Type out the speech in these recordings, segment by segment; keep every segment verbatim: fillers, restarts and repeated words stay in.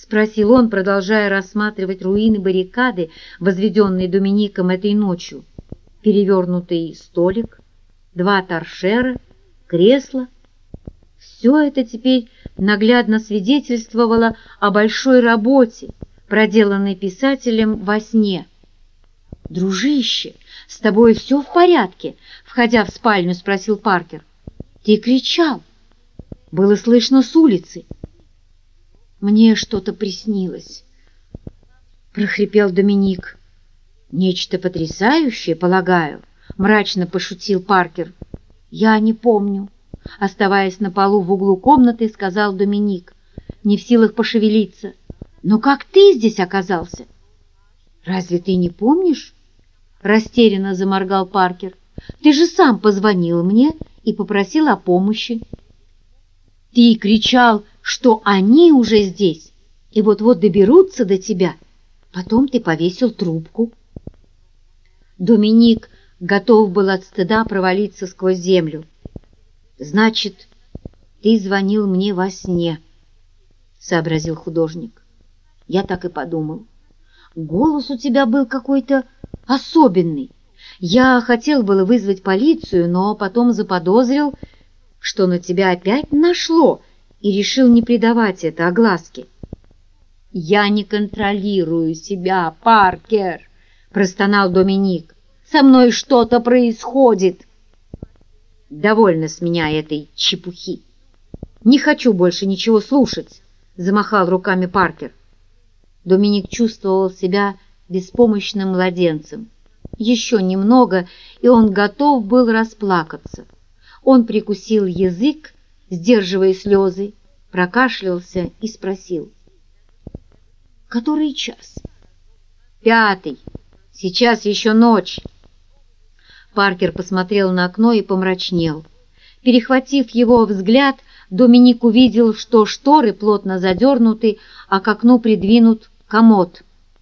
спросил он, продолжая рассматривать руины баррикады, возведенные Домиником этой ночью. Перевернутый столик, два торшера, кресло. Все это теперь наглядно свидетельствовало о большой работе, проделанной писателем во сне. «Дружище, с тобой все в порядке?» — входя в спальню, спросил Паркер. «Ты кричал. Было слышно с улицы». «Мне что-то приснилось», — прохрипел Доминик. «Нечто потрясающее, полагаю», — мрачно пошутил Паркер. «Я не помню», — оставаясь на полу в углу комнаты, сказал Доминик, не в силах пошевелиться. «Но как ты здесь оказался?» «Разве ты не помнишь?» — растерянно заморгал Паркер. «Ты же сам позвонил мне и попросил о помощи. Ты кричал, что они уже здесь и вот-вот доберутся до тебя. Потом ты повесил трубку». Доминик готов был от стыда провалиться сквозь землю. «Значит, ты звонил мне во сне», — сообразил художник. «Я так и подумал. Голос у тебя был какой-то особенный. Я хотел было вызвать полицию, но потом заподозрил, что на тебя опять нашло, и решил не придавать это огласке». «Я не контролирую себя, Паркер», — простонал Доминик. «Со мной что-то происходит». «Довольно с меня этой чепухи. Не хочу больше ничего слушать», — замахал руками Паркер. Доминик чувствовал себя беспомощным младенцем. Еще немного, и он готов был расплакаться. Он прикусил язык, сдерживая слезы, прокашлялся и спросил: «Который час?» «Пятый. Сейчас еще ночь». Паркер посмотрел на окно и помрачнел. Перехватив его взгляд, Доминик увидел, что шторы плотно задернуты, а к окну придвинут комод.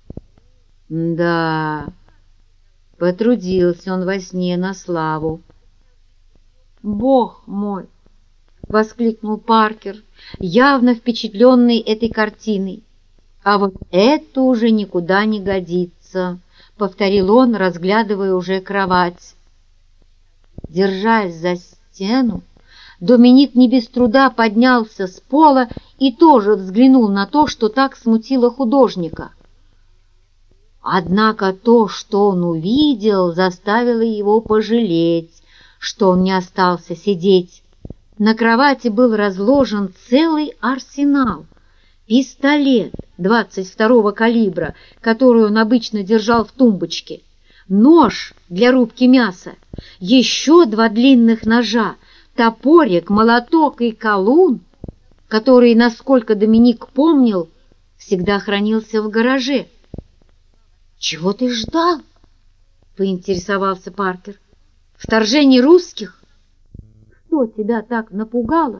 Да, потрудился он во сне на славу. «Бог мой!» — воскликнул Паркер, явно впечатленный этой картиной. «А вот это уже никуда не годится», — повторил он, разглядывая уже кровать. Держась за стену, Доминик не без труда поднялся с пола и тоже взглянул на то, что так смутило художника. Однако то, что он увидел, заставило его пожалеть, что он не остался сидеть. На кровати был разложен целый арсенал. Пистолет двадцать второго калибра, который он обычно держал в тумбочке, нож для рубки мяса, еще два длинных ножа, топорик, молоток и колун, который, насколько Доминик помнил, всегда хранился в гараже. «Чего ты ждал?» — поинтересовался Паркер. «Вторжение русских? Что тебя так напугало?»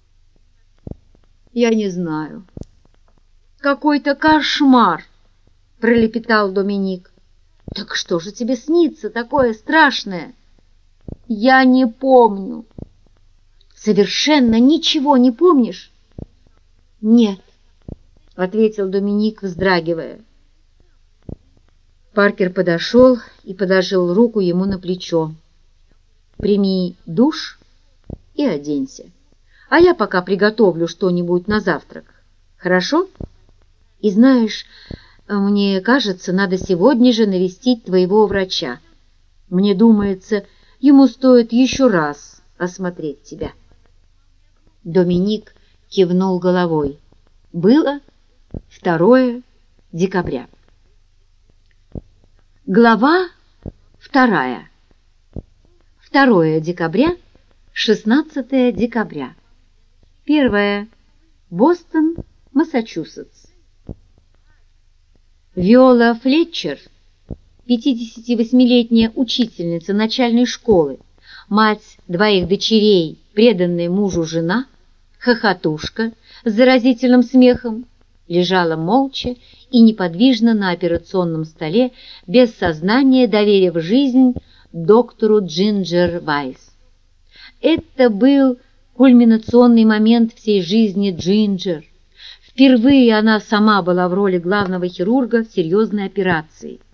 «Я не знаю. Какой-то кошмар!» — пролепетал Доминик. «Так что же тебе снится такое страшное?» «Я не помню». «Совершенно ничего не помнишь?» «Нет», — ответил Доминик, вздрагивая. Паркер подошел и положил руку ему на плечо. «Прими душ и оденься, а я пока приготовлю что-нибудь на завтрак. Хорошо? И знаешь, мне кажется, надо сегодня же навестить твоего врача. Мне думается, ему стоит еще раз осмотреть тебя». Доминик кивнул головой. Было второе декабря. Глава вторая. второе декабря, шестнадцатое декабря. Первое. Бостон, Массачусетс. Виола Флетчер, пятидесятивосьмилетняя учительница начальной школы, мать двоих дочерей, преданная мужу жена, хохотушка с заразительным смехом, лежала молча и неподвижно на операционном столе, без сознания доверив жизнь доктору Джинджер Вайс. Это был кульминационный момент всей жизни Джинджер. Впервые она сама была в роли главного хирурга в серьезной операции.